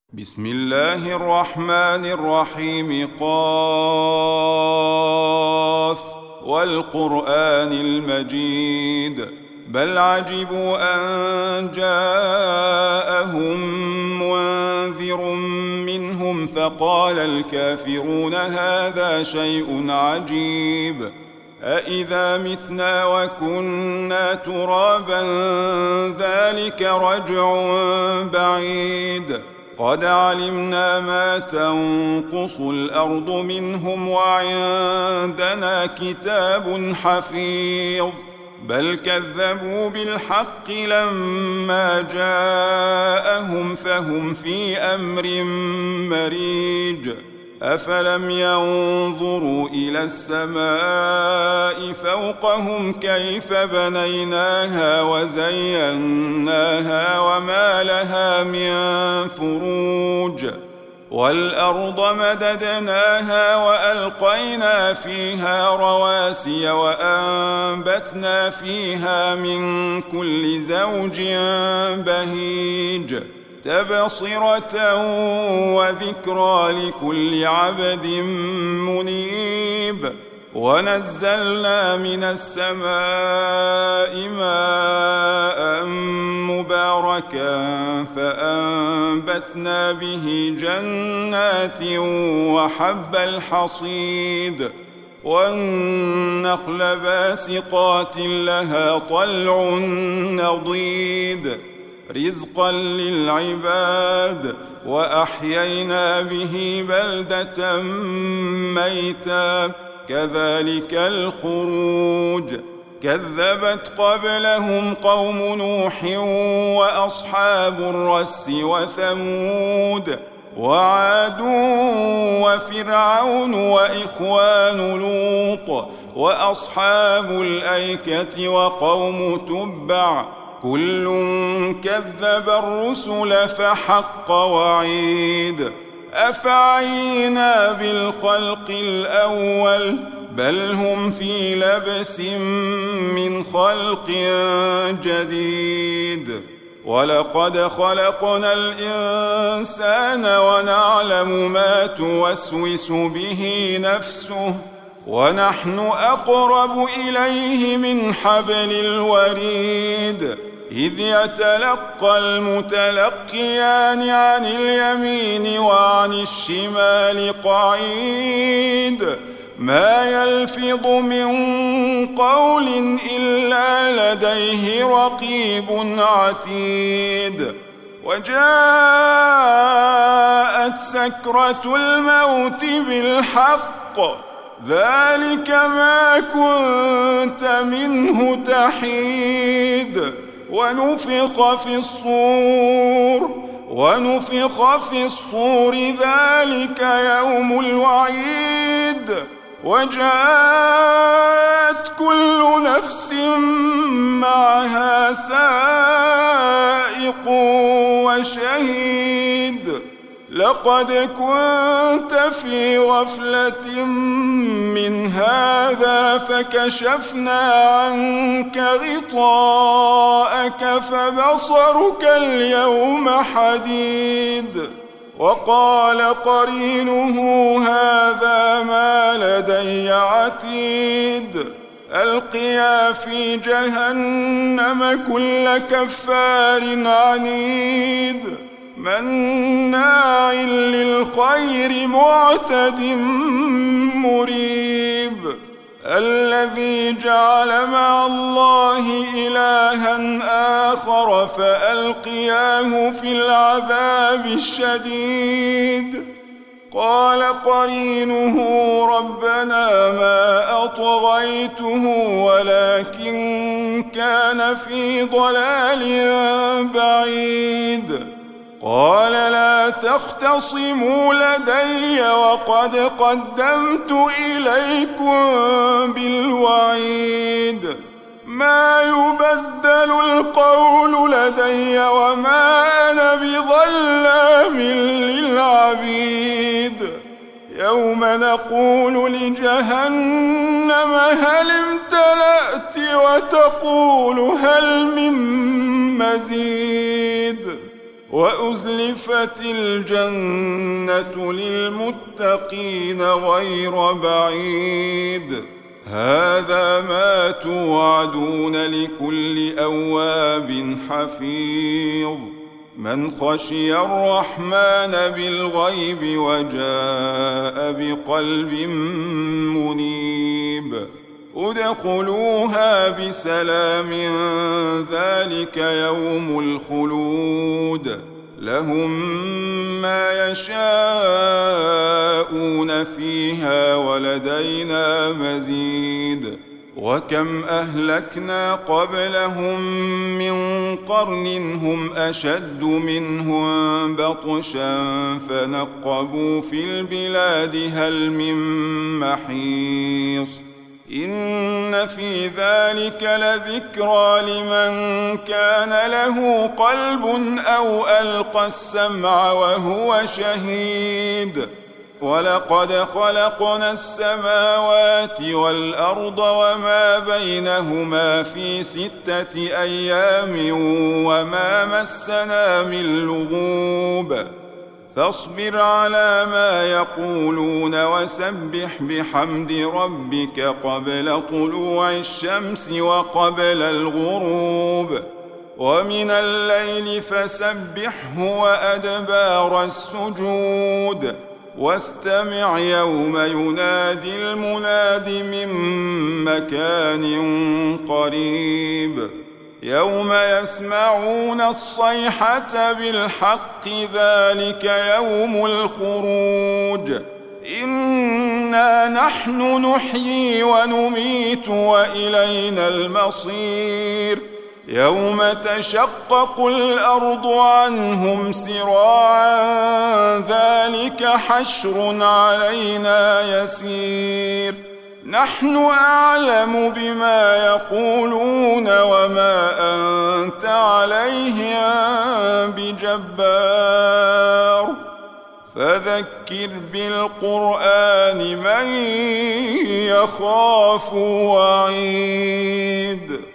بسم الله الرحمن الرحيم. قاف والقرآن المجيد. بل عجبوا أن جاءهم منذر منهم فقال الكافرون هذا شيء عجيب. أإذا متنا وكنا ترابا ذلك رجع بعيد. قد علمنا ما تنقص الأرض منهم وعندنا كتاب حفيظ. بل كذبوا بالحق لما جاءهم فهم في أمر مريج. أفلم ينظروا إلى السماء فوقهم كيف بنيناها وزيناها وما لها من فروج. والأرض مددناها وألقينا فيها رواسي وأنبتنا فيها من كل زوج بهيج تبصرة وذكرى لكل عبد منيب. ونزلنا من السماء ماء مباركا فأنبتنا به جنات وحب الحصيد والنخل باسقات لها طلع نضيد رزقا للعباد. وأحيينا به بلدة ميتا كذلك الخروج. كذبت قبلهم قوم نوح وأصحاب الرس وثمود وعاد وفرعون وإخوان لوط وأصحاب الأيكة وقوم تبع كل كذب الرسل فحق وعيد. أفعينا بالخلق الأول بل هم في لبس من خلق جديد. ولقد خلقنا الإنسان ونعلم ما توسوس به نفسه ونحن أقرب إليه من حبل الوريد. إذ يتلقى المتلقيان عن اليمين وعن الشمال قعيد. ما يلفظ من قول إلا لديه رقيب عتيد. وجاءت سكرة الموت بالحق ذلك ما كنت منه تحيد. ونفخ في الصور ذلك يوم الوعيد. وجاءت كل نفس معها سائق وشهيد. لقد كنت في غفلة من هذا فكشفنا عنك غطاءك فبصرك اليوم حديد. وقال قرينه هذا ما لدي عتيد. ألقيا في جهنم كل كفار عنيد مناع للخير معتد مريب. الذي جعل مع الله إلها آخر فألقياه في العذاب الشديد. قال قرينه ربنا ما أطغيته ولكن كان في ضلال بعيد. قال لا تختصموا لدي وقد قدمت إليكم بالوعيد. ما يبدل القول لدي وما أنا بظلام للعبيد. يوم نقول لجهنم هل امتلأت وتقول هل من مزيد وأزلفت الجنة للمتقين غير بعيد هذا ما توعدون لكل أواب حفيظ من خشي الرحمن بالغيب وجاء بقلب منيب ادخلوها بسلام ذلك يوم الخلود لهم ما يشاءون فيها ولدينا مزيد وكم أهلكنا قبلهم من قرن هم أشد منهم بطشا فنقبوا في البلاد هل من محيص إن في ذلك لذكرى لمن كان له قلب أو ألقى السمع وهو شهيد ولقد خلقنا السماوات والأرض وما بينهما في 6 أيام وما مسنا من لغوب فاصبر على ما يقولون وسبح بحمد ربك قبل طلوع الشمس وقبل الغروب ومن الليل فسبحه وأدبار السجود واستمع يوم ينادي المناد من مكان قريب يوم يسمعون الصيحة بالحق ذلك يوم الخروج إنا نحن نحيي ونميت وإلينا المصير يوم تشقق الأرض عنهم سراعا ذلك حشر علينا يسير نحن أعلم بما يقولون وما أنت عليهم بجبار فذكر بالقرآن من يخاف وعيد